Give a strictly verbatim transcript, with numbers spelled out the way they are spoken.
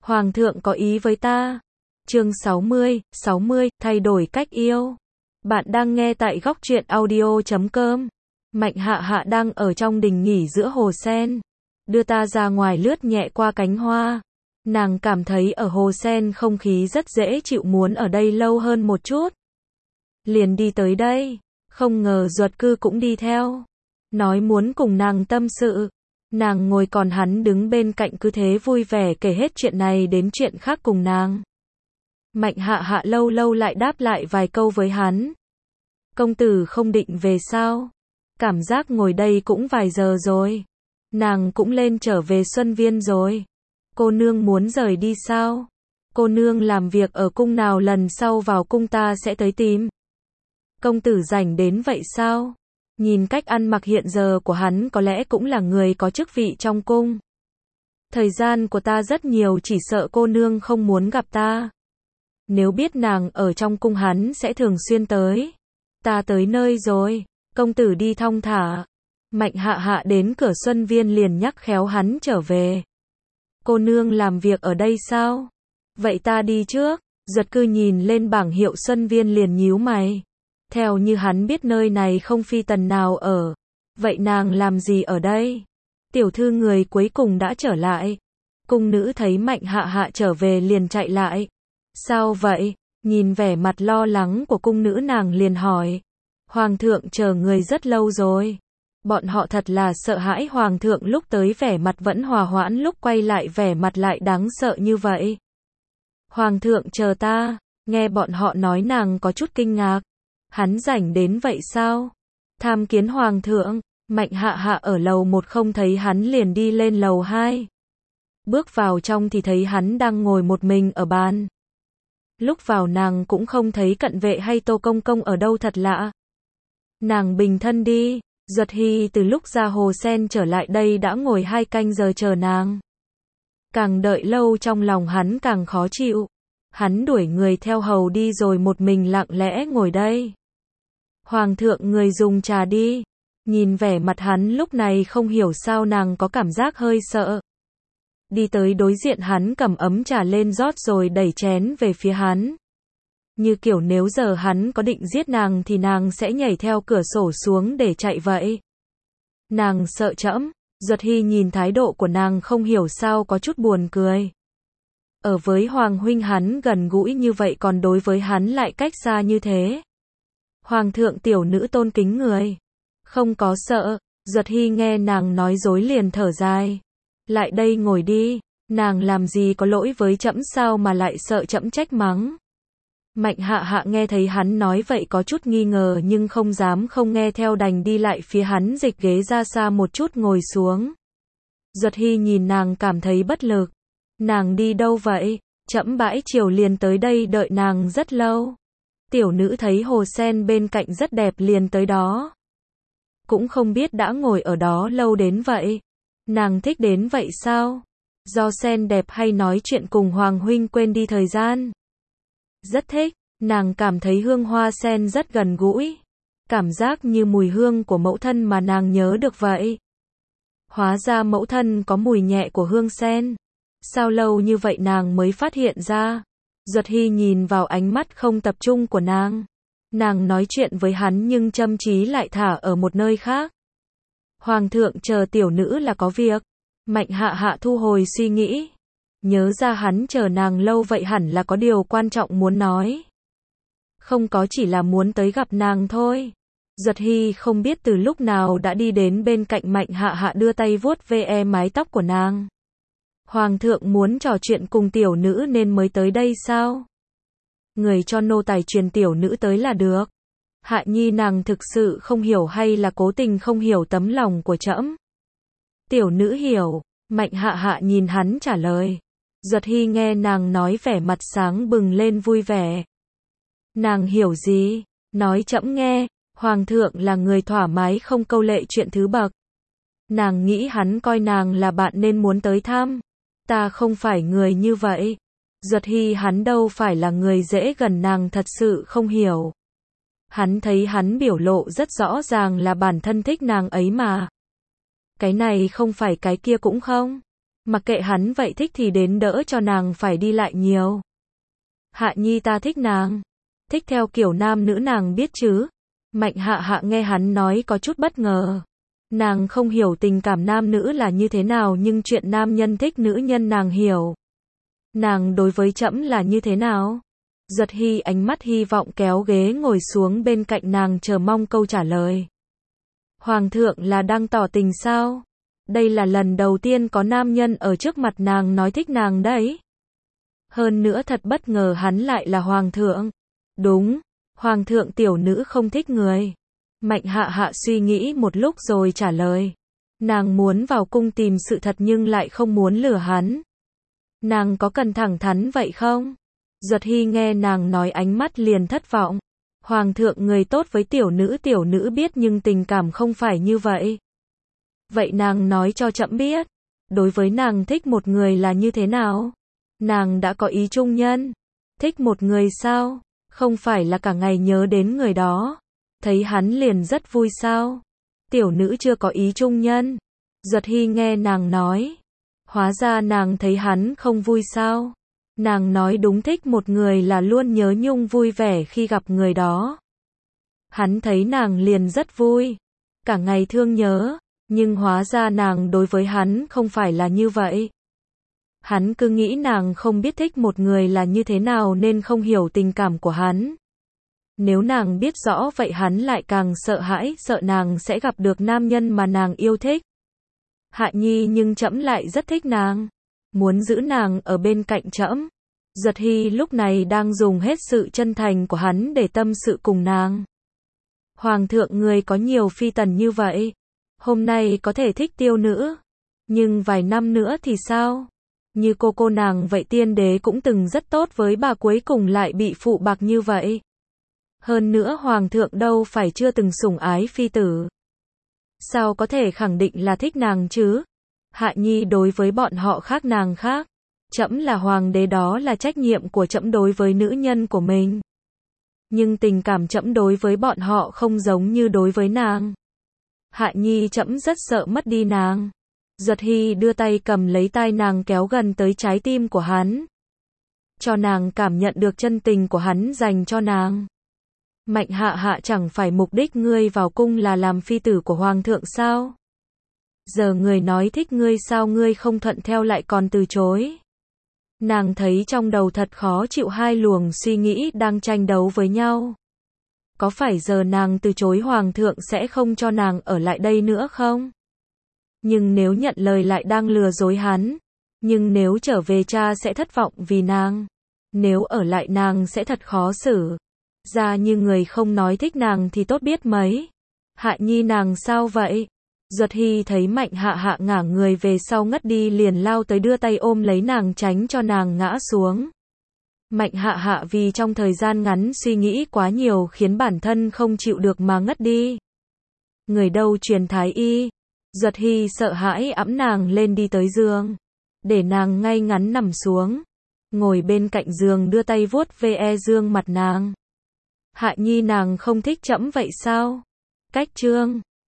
Hoàng thượng có ý với ta. Chương sáu mươi, sáu mươi, thay đổi cách yêu. Bạn đang nghe tại góc truyện audio chấm com. Mạnh Hạ Hạ đang ở trong đình nghỉ giữa hồ sen. Đưa ta ra ngoài lướt nhẹ qua cánh hoa. Nàng cảm thấy ở hồ sen không khí rất dễ chịu, muốn ở đây lâu hơn một chút. Liền đi tới đây. Không ngờ Duật Cư cũng đi theo. Nói muốn cùng nàng tâm sự. Nàng ngồi còn hắn đứng bên cạnh cứ thế vui vẻ kể hết chuyện này đến chuyện khác cùng nàng. Mạnh Hạ Hạ lâu lâu lại đáp lại vài câu với hắn. Công tử không định về sao? Cảm giác ngồi đây cũng vài giờ rồi. Nàng cũng lên trở về Xuân Viên rồi. Cô nương muốn rời đi sao? Cô nương làm việc ở cung nào, lần sau vào cung ta sẽ tới tìm. Công tử rảnh đến vậy sao? Nhìn cách ăn mặc hiện giờ của hắn có lẽ cũng là người có chức vị trong cung. Thời gian của ta rất nhiều, chỉ sợ cô nương không muốn gặp ta. Nếu biết nàng ở trong cung hắn sẽ thường xuyên tới. Ta tới nơi rồi, công tử đi thong thả. Mạnh Hạ Hạ đến cửa Xuân Viên liền nhắc khéo hắn trở về. Cô nương làm việc ở đây sao? Vậy ta đi trước. Duật Cư nhìn lên bảng hiệu Xuân Viên liền nhíu mày. Theo như hắn biết nơi này không phi tần nào ở. Vậy nàng làm gì ở đây? Tiểu thư người cuối cùng đã trở lại. Cung nữ thấy Mạnh Hạ Hạ trở về liền chạy lại. Sao vậy? Nhìn vẻ mặt lo lắng của cung nữ nàng liền hỏi. Hoàng thượng chờ người rất lâu rồi. Bọn họ thật là sợ hãi hoàng thượng lúc tới vẻ mặt vẫn hòa hoãn, lúc quay lại vẻ mặt lại đáng sợ như vậy. Hoàng thượng chờ ta. Nghe bọn họ nói nàng có chút kinh ngạc. Hắn rảnh đến vậy sao? Tham kiến hoàng thượng. Mạnh Hạ Hạ ở lầu một không thấy hắn liền đi lên lầu hai. Bước vào trong thì thấy hắn đang ngồi một mình ở bàn. Lúc vào nàng cũng không thấy cận vệ hay Tô Công Công ở đâu, thật lạ. Nàng bình thân đi. Duật Hy từ lúc ra hồ sen trở lại đây đã ngồi hai canh giờ chờ nàng. Càng đợi lâu trong lòng hắn càng khó chịu. Hắn đuổi người theo hầu đi rồi một mình lặng lẽ ngồi đây. Hoàng thượng, người dùng trà đi. Nhìn vẻ mặt hắn lúc này không hiểu sao nàng có cảm giác hơi sợ. Đi tới đối diện hắn cầm ấm trà lên rót rồi đẩy chén về phía hắn. Như kiểu nếu giờ hắn có định giết nàng thì nàng sẽ nhảy theo cửa sổ xuống để chạy vậy. Nàng sợ trẫm. Duật Hy nhìn thái độ của nàng không hiểu sao có chút buồn cười. Ở với Hoàng huynh hắn gần gũi như vậy, còn đối với hắn lại cách xa như thế. Hoàng thượng, tiểu nữ tôn kính người. Không có sợ. Duật Hy nghe nàng nói dối liền thở dài. Lại đây ngồi đi. Nàng làm gì có lỗi với trẫm sao mà lại sợ trẫm trách mắng. Mạnh Hạ Hạ nghe thấy hắn nói vậy có chút nghi ngờ nhưng không dám không nghe theo, đành đi lại phía hắn, dịch ghế ra xa một chút ngồi xuống. Duật Hy nhìn nàng cảm thấy bất lực. Nàng đi đâu vậy? Trẫm bãi chiều liền tới đây đợi nàng rất lâu. Tiểu nữ thấy hồ sen bên cạnh rất đẹp liền tới đó. Cũng không biết đã ngồi ở đó lâu đến vậy. Nàng thích đến vậy sao? Do sen đẹp hay nói chuyện cùng Hoàng huynh quên đi thời gian? Rất thích. Nàng cảm thấy hương hoa sen rất gần gũi. Cảm giác như mùi hương của mẫu thân mà nàng nhớ được vậy. Hóa ra mẫu thân có mùi nhẹ của hương sen. Sao lâu như vậy nàng mới phát hiện ra? Duật Hy nhìn vào ánh mắt không tập trung của nàng. Nàng nói chuyện với hắn nhưng tâm trí lại thả ở một nơi khác. Hoàng thượng chờ tiểu nữ là có việc. Mạnh Hạ Hạ thu hồi suy nghĩ. Nhớ ra hắn chờ nàng lâu vậy hẳn là có điều quan trọng muốn nói. Không có, chỉ là muốn tới gặp nàng thôi. Duật Hy không biết từ lúc nào đã đi đến bên cạnh Mạnh Hạ Hạ, đưa tay vuốt ve mái tóc của nàng. Hoàng thượng muốn trò chuyện cùng tiểu nữ nên mới tới đây sao? Người cho nô tài truyền tiểu nữ tới là được. Hạ nhi nàng thực sự không hiểu hay là cố tình không hiểu tấm lòng của trẫm? Tiểu nữ hiểu. Mạnh Hạ Hạ nhìn hắn trả lời. Duật Hy nghe nàng nói vẻ mặt sáng bừng lên vui vẻ. Nàng hiểu gì? Nói trẫm nghe. Hoàng thượng là người thoải mái không câu lệ chuyện thứ bậc. Nàng nghĩ hắn coi nàng là bạn nên muốn tới thăm. Ta không phải người như vậy. Duật Hy hắn đâu phải là người dễ gần, nàng thật sự không hiểu. Hắn thấy hắn biểu lộ rất rõ ràng là bản thân thích nàng ấy mà. Cái này không phải cái kia cũng không. Mặc kệ hắn vậy thích thì đến đỡ cho nàng phải đi lại nhiều. Hạ Nhi ta thích nàng. Thích theo kiểu nam nữ nàng biết chứ. Mạnh hạ hạ nghe hắn nói có chút bất ngờ. Nàng không hiểu tình cảm nam nữ là như thế nào nhưng chuyện nam nhân thích nữ nhân nàng hiểu. Nàng đối với trẫm là như thế nào? Duật Hy ánh mắt hy vọng kéo ghế ngồi xuống bên cạnh nàng chờ mong câu trả lời. Hoàng thượng là đang tỏ tình sao? Đây là lần đầu tiên có nam nhân ở trước mặt nàng nói thích nàng đấy. Hơn nữa thật bất ngờ hắn lại là hoàng thượng. Đúng, hoàng thượng tiểu nữ không thích người. Mạnh hạ hạ suy nghĩ một lúc rồi trả lời. Nàng muốn vào cung tìm sự thật nhưng lại không muốn lừa hắn. Nàng có cần thẳng thắn vậy không? Duật Hy nghe nàng nói ánh mắt liền thất vọng. Hoàng thượng người tốt với tiểu nữ tiểu nữ biết nhưng tình cảm không phải như vậy. Vậy nàng nói cho trẫm biết. Đối với nàng thích một người là như thế nào? Nàng đã có ý trung nhân. Thích một người sao? Không phải là cả ngày nhớ đến người đó. Thấy hắn liền rất vui sao? Tiểu nữ chưa có ý trung nhân. Duật Hy nghe nàng nói. Hóa ra nàng thấy hắn không vui sao? Nàng nói đúng thích một người là luôn nhớ nhung vui vẻ khi gặp người đó. Hắn thấy nàng liền rất vui. Cả ngày thương nhớ. Nhưng hóa ra nàng đối với hắn không phải là như vậy. Hắn cứ nghĩ nàng không biết thích một người là như thế nào nên không hiểu tình cảm của hắn. Nếu nàng biết rõ vậy hắn lại càng sợ hãi, sợ nàng sẽ gặp được nam nhân mà nàng yêu thích. Hạ Nhi nhưng trẫm lại rất thích nàng. Muốn giữ nàng ở bên cạnh trẫm. Duật Hy lúc này đang dùng hết sự chân thành của hắn để tâm sự cùng nàng. Hoàng thượng người có nhiều phi tần như vậy. Hôm nay có thể thích tiêu nữ. Nhưng vài năm nữa thì sao? Như cô cô nàng vậy tiên đế cũng từng rất tốt với bà cuối cùng lại bị phụ bạc như vậy. Hơn nữa hoàng thượng đâu phải chưa từng sủng ái phi tử. Sao có thể khẳng định là thích nàng chứ? Hạ Nhi đối với bọn họ khác nàng khác. Trẫm là hoàng đế đó là trách nhiệm của trẫm đối với nữ nhân của mình. Nhưng tình cảm trẫm đối với bọn họ không giống như đối với nàng. Hạ Nhi trẫm rất sợ mất đi nàng. Duật Hy đưa tay cầm lấy tai nàng kéo gần tới trái tim của hắn. Cho nàng cảm nhận được chân tình của hắn dành cho nàng. Mạnh hạ hạ chẳng phải mục đích ngươi vào cung là làm phi tử của hoàng thượng sao? Giờ người nói thích ngươi sao ngươi không thuận theo lại còn từ chối? Nàng thấy trong đầu thật khó chịu hai luồng suy nghĩ đang tranh đấu với nhau. Có phải giờ nàng từ chối hoàng thượng sẽ không cho nàng ở lại đây nữa không? Nhưng nếu nhận lời lại đang lừa dối hắn. Nhưng nếu trở về cha sẽ thất vọng vì nàng. Nếu ở lại nàng sẽ thật khó xử. Ra như người không nói thích nàng thì tốt biết mấy. Hạ Nhi nàng sao vậy? Duật Hy thấy Mạnh hạ hạ ngả người về sau ngất đi liền lao tới đưa tay ôm lấy nàng tránh cho nàng ngã xuống. Mạnh hạ hạ vì trong thời gian ngắn suy nghĩ quá nhiều khiến bản thân không chịu được mà ngất đi. Người đâu truyền thái y. Duật Hy sợ hãi ẵm nàng lên đi tới giường. Để nàng ngay ngắn nằm xuống. Ngồi bên cạnh giường đưa tay vuốt ve dương mặt nàng. Hạ Nhi nàng không thích trẫm vậy sao? Cách chương